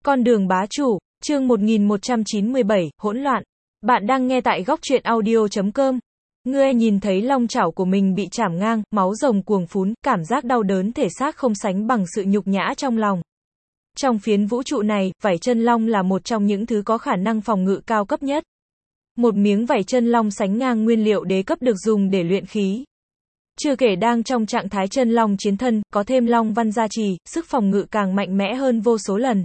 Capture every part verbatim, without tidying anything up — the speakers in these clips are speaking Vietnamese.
Con đường bá chủ, chương một nghìn một trăm chín mươi bảy, hỗn loạn. Bạn đang nghe tại góc truyện audio chấm com. Ngươi nhìn thấy long chảo của mình bị chảm ngang, máu rồng cuồng phún, cảm giác đau đớn thể xác không sánh bằng sự nhục nhã trong lòng. Trong phiến vũ trụ này, vảy chân long là một trong những thứ có khả năng phòng ngự cao cấp nhất. Một miếng vảy chân long sánh ngang nguyên liệu đế cấp được dùng để luyện khí. Chưa kể đang trong trạng thái chân long chiến thân, có thêm long văn gia trì, sức phòng ngự càng mạnh mẽ hơn vô số lần.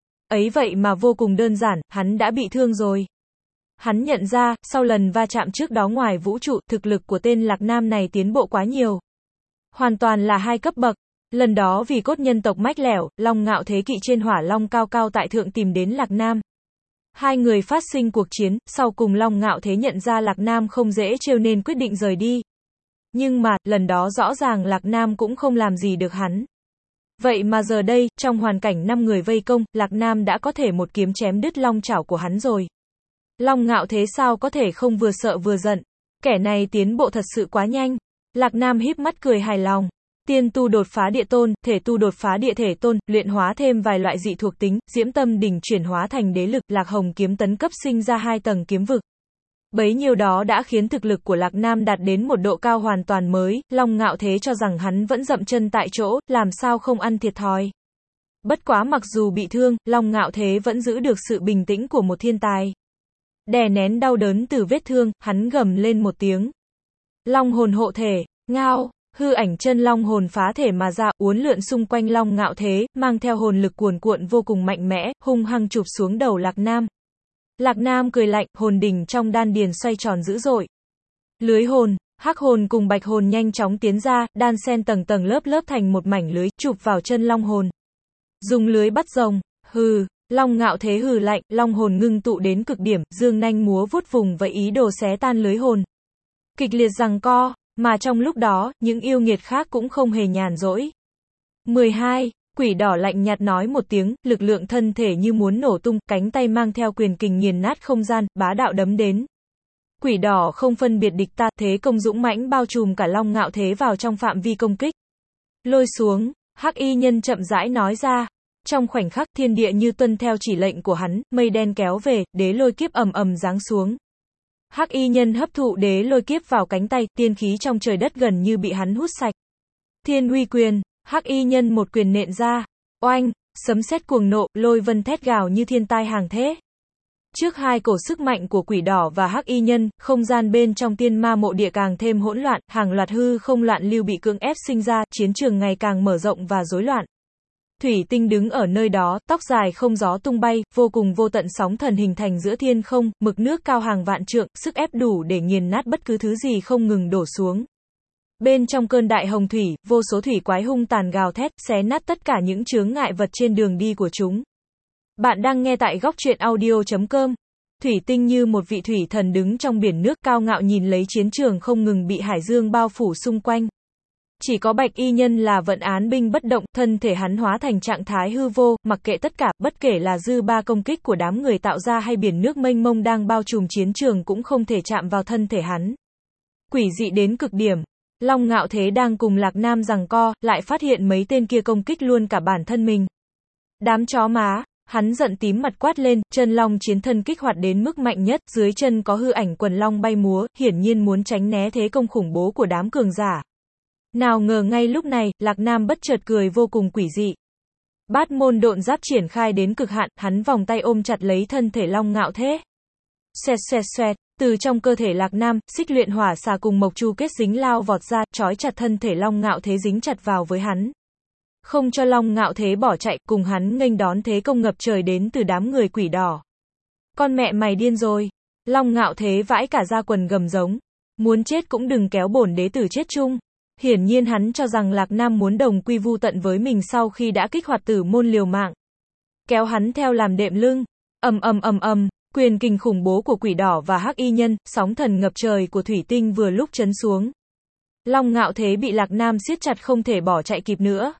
Ấy vậy mà vô cùng đơn giản, hắn đã bị thương rồi. Hắn nhận ra, sau lần va chạm trước đó ngoài vũ trụ, thực lực của tên Lạc Nam này tiến bộ quá nhiều. Hoàn toàn là hai cấp bậc. Lần đó vì cốt nhân tộc mách lẻo, Long Ngạo Thế kỵ trên hỏa long cao cao tại thượng tìm đến Lạc Nam. Hai người phát sinh cuộc chiến, sau cùng Long Ngạo Thế nhận ra Lạc Nam không dễ trêu nên quyết định rời đi. Nhưng mà, lần đó rõ ràng Lạc Nam cũng không làm gì được hắn. Vậy mà giờ đây, trong hoàn cảnh năm người vây công, Lạc Nam đã có thể một kiếm chém đứt long chảo của hắn rồi. Long Ngạo Thế sao có thể không vừa sợ vừa giận. Kẻ này tiến bộ thật sự quá nhanh. Lạc Nam híp mắt cười hài lòng. Tiên tu đột phá địa tôn, thể tu đột phá địa thể tôn, luyện hóa thêm vài loại dị thuộc tính, diễm tâm đỉnh chuyển hóa thành đế lực, Lạc Hồng kiếm tấn cấp sinh ra hai tầng kiếm vực. Bấy nhiêu đó đã khiến thực lực của Lạc Nam đạt đến một độ cao hoàn toàn mới, Long Ngạo Thế cho rằng hắn vẫn dậm chân tại chỗ, làm sao không ăn thiệt thòi. Bất quá mặc dù bị thương, Long Ngạo Thế vẫn giữ được sự bình tĩnh của một thiên tài. Đè nén đau đớn từ vết thương, hắn gầm lên một tiếng. Long hồn hộ thể, ngao, hư ảnh chân long hồn phá thể mà ra, uốn lượn xung quanh Long Ngạo Thế, mang theo hồn lực cuồn cuộn vô cùng mạnh mẽ, hung hăng chụp xuống đầu Lạc Nam. Lạc Nam cười lạnh, hồn đỉnh trong đan điền xoay tròn dữ dội. Lưới hồn, hắc hồn cùng bạch hồn nhanh chóng tiến ra, đan xen tầng tầng lớp lớp thành một mảnh lưới, chụp vào chân long hồn. Dùng lưới bắt rồng, hừ, Long Ngạo Thế hừ lạnh, long hồn ngưng tụ đến cực điểm, dương nanh múa vuốt vùng với ý đồ xé tan lưới hồn. Kịch liệt giằng co, mà trong lúc đó, những yêu nghiệt khác cũng không hề nhàn rỗi. mười hai. Quỷ đỏ lạnh nhạt nói một tiếng, lực lượng thân thể như muốn nổ tung, cánh tay mang theo quyền kình nghiền nát không gian, bá đạo đấm đến. Quỷ đỏ không phân biệt địch ta, thế công dũng mãnh bao trùm cả Long Ngạo Thế vào trong phạm vi công kích. Lôi xuống, Hắc Y Nhân chậm rãi nói ra. Trong khoảnh khắc, thiên địa như tuân theo chỉ lệnh của hắn, mây đen kéo về, đế lôi kiếp ầm ầm giáng xuống. Hắc Y Nhân hấp thụ đế lôi kiếp vào cánh tay, tiên khí trong trời đất gần như bị hắn hút sạch. Thiên Uy Quyền. Hắc Y Nhân một quyền nện ra, oanh, sấm sét cuồng nộ, lôi vân thét gào như thiên tai hàng thế. Trước hai cổ sức mạnh của Quỷ Đỏ và Hắc Y Nhân, không gian bên trong Tiên Ma Mộ Địa càng thêm hỗn loạn, hàng loạt hư không loạn lưu bị cưỡng ép sinh ra, chiến trường ngày càng mở rộng và rối loạn. Thủy Tinh đứng ở nơi đó, tóc dài không gió tung bay, vô cùng vô tận sóng thần hình thành giữa thiên không, mực nước cao hàng vạn trượng, sức ép đủ để nghiền nát bất cứ thứ gì không ngừng đổ xuống. Bên trong cơn đại hồng thủy, vô số thủy quái hung tàn gào thét, xé nát tất cả những chướng ngại vật trên đường đi của chúng. Bạn đang nghe tại góc truyện audio chấm com. Thủy Tinh như một vị thủy thần đứng trong biển nước cao ngạo nhìn lấy chiến trường không ngừng bị hải dương bao phủ xung quanh. Chỉ có Bạch Y Nhân là vận án binh bất động, thân thể hắn hóa thành trạng thái hư vô, mặc kệ tất cả, bất kể là dư ba công kích của đám người tạo ra hay biển nước mênh mông đang bao trùm chiến trường cũng không thể chạm vào thân thể hắn. Quỷ dị đến cực điểm. Long Ngạo Thế đang cùng Lạc Nam giằng co, lại phát hiện mấy tên kia công kích luôn cả bản thân mình. Đám chó má, hắn giận tím mặt quát lên, chân long chiến thân kích hoạt đến mức mạnh nhất, dưới chân có hư ảnh quần long bay múa, hiển nhiên muốn tránh né thế công khủng bố của đám cường giả. Nào ngờ ngay lúc này, Lạc Nam bất chợt cười vô cùng quỷ dị. Bát môn độn giáp triển khai đến cực hạn, hắn vòng tay ôm chặt lấy thân thể Long Ngạo Thế. Xoẹt xoẹt xoẹt. Từ trong cơ thể Lạc Nam, xích luyện hỏa xà cùng mộc chu kết dính lao vọt ra, trói chặt thân thể Long Ngạo Thế dính chặt vào với hắn. Không cho Long Ngạo Thế bỏ chạy, cùng hắn nghênh đón thế công ngập trời đến từ đám người Quỷ Đỏ. Con mẹ mày điên rồi. Long Ngạo Thế vãi cả da quần gầm giống. Muốn chết cũng đừng kéo bổn đế tử chết chung. Hiển nhiên hắn cho rằng Lạc Nam muốn đồng quy vu tận với mình sau khi đã kích hoạt tử môn liều mạng. Kéo hắn theo làm đệm lưng. Ầm ầm ầm ầm. Quyền kình khủng bố của Quỷ Đỏ và Hắc Y Nhân, sóng thần ngập trời của Thủy Tinh vừa lúc chấn xuống. Long Ngạo Thế bị Lạc Nam siết chặt không thể bỏ chạy kịp nữa.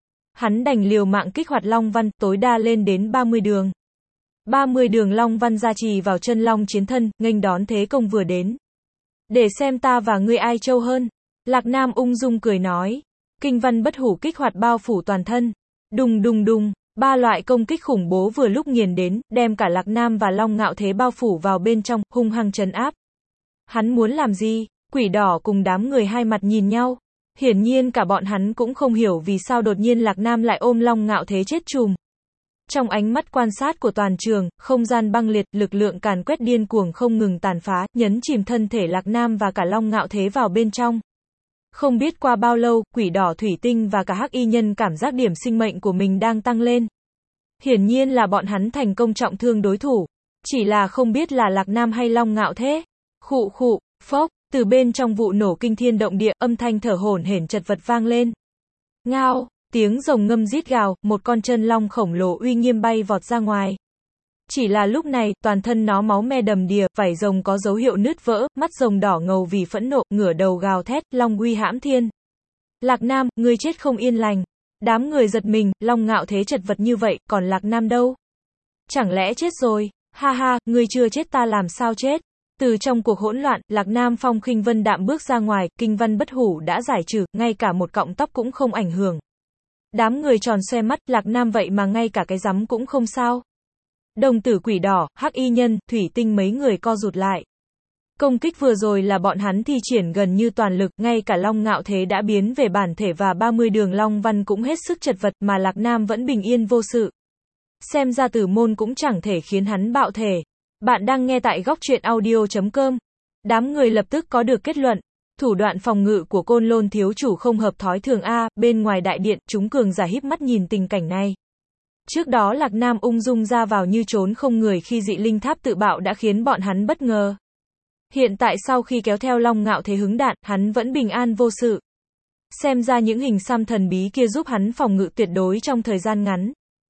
Hắn đành liều mạng kích hoạt Long Văn, tối đa lên đến ba mươi đường. ba mươi đường Long Văn gia trì vào chân Long chiến thân, nghênh đón thế công vừa đến. Để xem ta và ngươi ai trâu hơn. Lạc Nam ung dung cười nói. Kinh văn bất hủ kích hoạt bao phủ toàn thân. Đùng đùng đùng, Ba loại công kích khủng bố vừa lúc nghiền đến, đem cả Lạc Nam và Long Ngạo Thế bao phủ vào bên trong, hung hăng trấn áp. Hắn muốn làm gì? Quỷ đỏ cùng đám người hai mặt nhìn nhau. Hiển nhiên cả bọn hắn cũng không hiểu vì sao đột nhiên Lạc Nam lại ôm Long Ngạo Thế chết chùm. Trong ánh mắt quan sát của toàn trường, không gian băng liệt, lực lượng càn quét điên cuồng không ngừng tàn phá, nhấn chìm thân thể Lạc Nam và cả Long Ngạo Thế vào bên trong. Không biết qua bao lâu, quỷ đỏ thủy tinh và cả hắc y nhân cảm giác điểm sinh mệnh của mình đang tăng lên. Hiển nhiên là bọn hắn thành công trọng thương đối thủ. Chỉ là không biết là Lạc Nam hay Long Ngạo Thế. Khụ khụ, phốc, từ bên trong vụ nổ kinh thiên động địa, âm thanh thở hổn hển chật vật vang lên. Ngao, tiếng rồng ngâm rít gào, một con chân long khổng lồ uy nghiêm bay vọt ra ngoài. Chỉ là lúc này, toàn thân nó máu me đầm đìa, vảy rồng có dấu hiệu nứt vỡ, mắt rồng đỏ ngầu vì phẫn nộ, ngửa đầu gào thét, long uy hãm thiên. Lạc Nam, ngươi chết không yên lành. Đám người giật mình, Long Ngạo Thế chật vật như vậy, còn Lạc Nam đâu? Chẳng lẽ chết rồi? Ha ha, ngươi chưa chết ta làm sao chết? Từ trong cuộc hỗn loạn, Lạc Nam phong khinh vân đạm bước ra ngoài, kinh văn bất hủ đã giải trừ, ngay cả một cọng tóc cũng không ảnh hưởng. Đám người tròn xoe mắt, Lạc Nam vậy mà ngay cả cái rắm cũng không sao. Đồng tử quỷ đỏ, hắc y nhân, thủy tinh mấy người co rụt lại. Công kích vừa rồi là bọn hắn thi triển gần như toàn lực, ngay cả Long Ngạo Thế đã biến về bản thể và ba mươi đường Long Văn cũng hết sức chật vật mà Lạc Nam vẫn bình yên vô sự. Xem ra tử môn cũng chẳng thể khiến hắn bạo thể. Bạn đang nghe tại góc truyện audio chấm com. Đám người lập tức có được kết luận. Thủ đoạn phòng ngự của Côn Lôn thiếu chủ không hợp thói thường a, bên ngoài đại điện, chúng cường giả híp mắt nhìn tình cảnh này. Trước đó Lạc Nam ung dung ra vào như trốn không người khi dị linh tháp tự bạo đã khiến bọn hắn bất ngờ. Hiện tại sau khi kéo theo Long Ngạo Thế hứng đạn, hắn vẫn bình an vô sự. Xem ra những hình xăm thần bí kia giúp hắn phòng ngự tuyệt đối trong thời gian ngắn.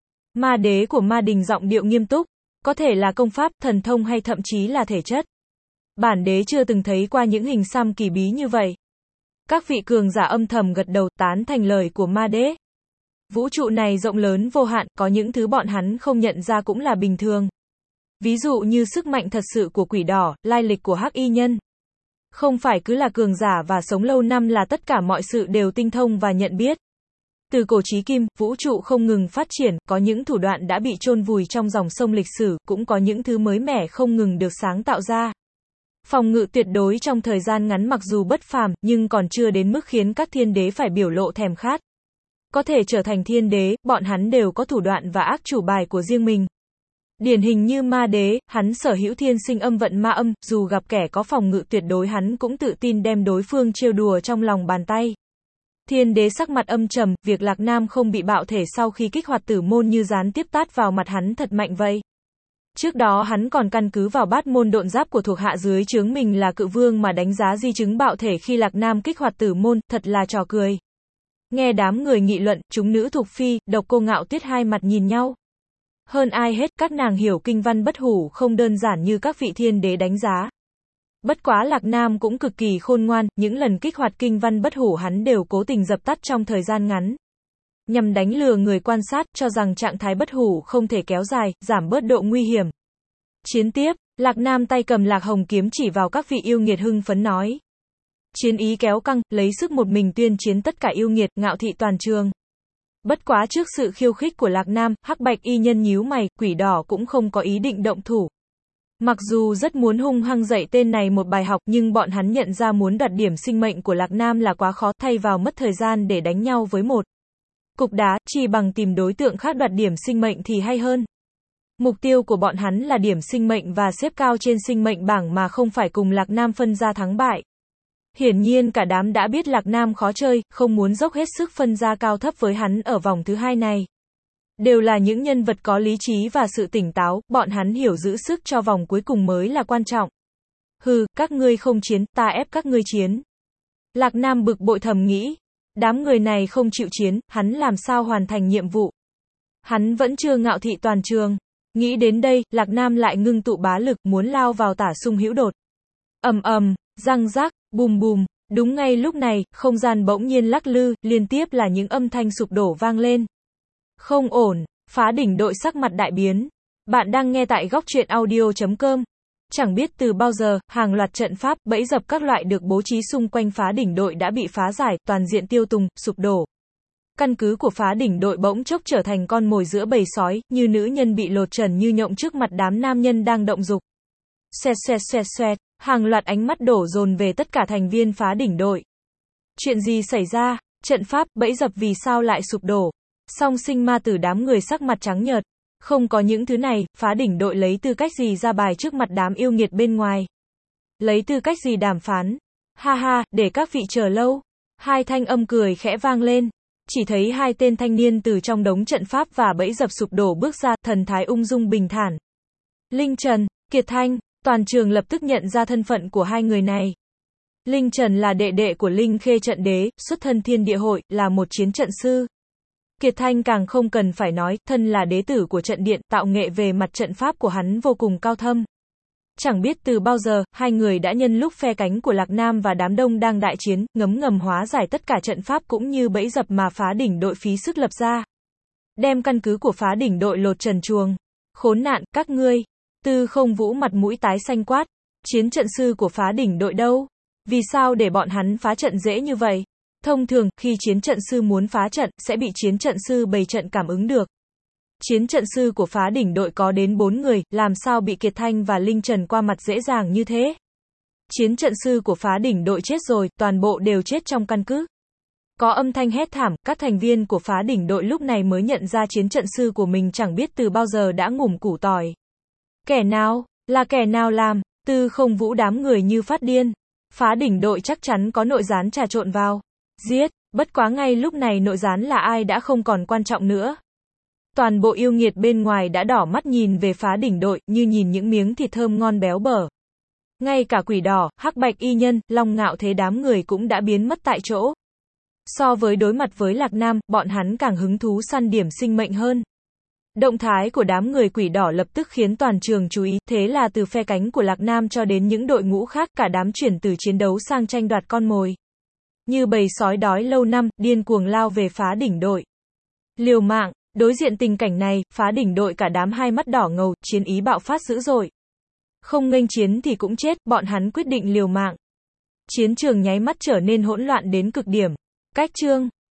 Ma đế của Ma Đình giọng điệu nghiêm túc, có thể là công pháp, thần thông hay thậm chí là thể chất. Bản đế chưa từng thấy qua những hình xăm kỳ bí như vậy. Các vị cường giả âm thầm gật đầu tán thành lời của ma đế. Vũ trụ này rộng lớn vô hạn, có những thứ bọn hắn không nhận ra cũng là bình thường. Ví dụ như sức mạnh thật sự của quỷ đỏ, lai lịch của hắc y nhân. Không phải cứ là cường giả và sống lâu năm là tất cả mọi sự đều tinh thông và nhận biết. Từ cổ chí kim, vũ trụ không ngừng phát triển, có những thủ đoạn đã bị chôn vùi trong dòng sông lịch sử, cũng có những thứ mới mẻ không ngừng được sáng tạo ra. Phòng ngự tuyệt đối trong thời gian ngắn mặc dù bất phàm, nhưng còn chưa đến mức khiến các thiên đế phải biểu lộ thèm khát. Có thể trở thành thiên đế, bọn hắn đều có thủ đoạn và ác chủ bài của riêng mình. Điển hình như ma đế, hắn sở hữu thiên sinh âm vận ma âm, dù gặp kẻ có phòng ngự tuyệt đối hắn cũng tự tin đem đối phương trêu đùa trong lòng bàn tay. Thiên đế sắc mặt âm trầm, việc Lạc Nam không bị bạo thể sau khi kích hoạt tử môn như gián tiếp tát vào mặt hắn thật mạnh vậy. Trước đó hắn còn căn cứ vào bát môn độn giáp của thuộc hạ dưới trướng mình là cự vương mà đánh giá di chứng bạo thể khi Lạc Nam kích hoạt tử môn, thật là trò cười. Nghe đám người nghị luận, chúng nữ Thục Phi, Độc Cô Ngạo Tuyết hai mặt nhìn nhau. Hơn ai hết, các nàng hiểu kinh văn bất hủ không đơn giản như các vị thiên đế đánh giá. Bất quá Lạc Nam cũng cực kỳ khôn ngoan, những lần kích hoạt kinh văn bất hủ hắn đều cố tình dập tắt trong thời gian ngắn. Nhằm đánh lừa người quan sát, cho rằng trạng thái bất hủ không thể kéo dài, giảm bớt độ nguy hiểm. Chiến tiếp, Lạc Nam tay cầm Lạc Hồng kiếm chỉ vào các vị yêu nghiệt hưng phấn nói. Chiến ý kéo căng, lấy sức một mình tuyên chiến tất cả yêu nghiệt, ngạo thị toàn trường. Bất quá trước sự khiêu khích của Lạc Nam, hắc bạch y nhân nhíu mày, quỷ đỏ cũng không có ý định động thủ. Mặc dù rất muốn hung hăng dạy tên này một bài học, nhưng bọn hắn nhận ra muốn đoạt điểm sinh mệnh của Lạc Nam là quá khó, thay vào mất thời gian để đánh nhau với một cục đá, chỉ bằng tìm đối tượng khác đoạt điểm sinh mệnh thì hay hơn. Mục tiêu của bọn hắn là điểm sinh mệnh và xếp cao trên sinh mệnh bảng mà không phải cùng Lạc Nam phân ra thắng bại. Hiển nhiên cả đám đã biết Lạc Nam khó chơi, không muốn dốc hết sức phân ra cao thấp với hắn ở vòng thứ hai này. Đều là những nhân vật có lý trí và sự tỉnh táo, bọn hắn hiểu giữ sức cho vòng cuối cùng mới là quan trọng. Hừ, các ngươi không chiến, ta ép các ngươi chiến. Lạc Nam bực bội thầm nghĩ. Đám người này không chịu chiến, hắn làm sao hoàn thành nhiệm vụ. Hắn vẫn chưa ngạo thị toàn trường. Nghĩ đến đây, Lạc Nam lại ngưng tụ bá lực, muốn lao vào tả sung hữu đột. Ầm ầm, răng rác, bùm bùm. Đúng ngay lúc này, không gian bỗng nhiên lắc lư, liên tiếp là những âm thanh sụp đổ vang lên. Không ổn, phá đỉnh đội sắc mặt đại biến. Bạn đang nghe tại góc truyện audio chấm com. Chẳng biết từ bao giờ, hàng loạt trận pháp, bẫy dập các loại được bố trí xung quanh phá đỉnh đội đã bị phá giải, toàn diện tiêu tùng, sụp đổ. Căn cứ của phá đỉnh đội bỗng chốc trở thành con mồi giữa bầy sói, như nữ nhân bị lột trần như nhộng trước mặt đám nam nhân đang động dục. Xoẹt xoẹt xoẹt xoẹt, hàng loạt ánh mắt đổ dồn về tất cả thành viên phá đỉnh đội. Chuyện gì xảy ra? Trận pháp, bẫy dập vì sao lại sụp đổ? Song sinh ma tử đám người sắc mặt trắng nhợt. Không có những thứ này, phá đỉnh đội lấy tư cách gì ra bài trước mặt đám yêu nghiệt bên ngoài? Lấy tư cách gì đàm phán? Ha ha, để các vị chờ lâu. Hai thanh âm cười khẽ vang lên. Chỉ thấy hai tên thanh niên từ trong đống trận pháp và bẫy dập sụp đổ bước ra, thần thái ung dung bình thản. Linh Trần, Kiệt Thanh, toàn trường lập tức nhận ra thân phận của hai người này. Linh Trần là đệ đệ của Linh Khê trận đế, xuất thân Thiên Địa Hội, là một chiến trận sư. Kiệt Thanh càng không cần phải nói, thân là đế tử của trận điện, tạo nghệ về mặt trận pháp của hắn vô cùng cao thâm. Chẳng biết từ bao giờ, hai người đã nhân lúc phe cánh của Lạc Nam và đám đông đang đại chiến, ngấm ngầm hóa giải tất cả trận pháp cũng như bẫy dập mà phá đỉnh đội phí sức lập ra. Đem căn cứ của phá đỉnh đội lột trần truồng. Khốn nạn, các ngươi. Tư Không Vũ mặt mũi tái xanh quát. Chiến trận sư của phá đỉnh đội đâu? Vì sao để bọn hắn phá trận dễ như vậy? Thông thường, khi chiến trận sư muốn phá trận, sẽ bị chiến trận sư bày trận cảm ứng được. Chiến trận sư của phá đỉnh đội có đến bốn người, làm sao bị Kiệt Thanh và Linh Trần qua mặt dễ dàng như thế? Chiến trận sư của phá đỉnh đội chết rồi, toàn bộ đều chết trong căn cứ. Có âm thanh hét thảm, các thành viên của phá đỉnh đội lúc này mới nhận ra chiến trận sư của mình chẳng biết từ bao giờ đã ngủm củ tỏi. Kẻ nào? Là kẻ nào làm? Tư Không Vũ đám người như phát điên. Phá đỉnh đội chắc chắn có nội gián trà trộn vào. Giết, bất quá ngay lúc này nội gián là ai đã không còn quan trọng nữa. Toàn bộ yêu nghiệt bên ngoài đã đỏ mắt nhìn về phá đỉnh đội, như nhìn những miếng thịt thơm ngon béo bở. Ngay cả Quỷ Đỏ, Hắc Bạch Y Nhân, Long Ngạo Thế đám người cũng đã biến mất tại chỗ. So với đối mặt với Lạc Nam, bọn hắn càng hứng thú săn điểm sinh mệnh hơn. Động thái của đám người Quỷ Đỏ lập tức khiến toàn trường chú ý, thế là từ phe cánh của Lạc Nam cho đến những đội ngũ khác, cả đám chuyển từ chiến đấu sang tranh đoạt con mồi. Như bầy sói đói lâu năm, điên cuồng lao về phá đỉnh đội. Liều mạng, đối diện tình cảnh này, phá đỉnh đội cả đám hai mắt đỏ ngầu, chiến ý bạo phát dữ dội. Không nghênh chiến thì cũng chết, bọn hắn quyết định liều mạng. Chiến trường nháy mắt trở nên hỗn loạn đến cực điểm. Cách chương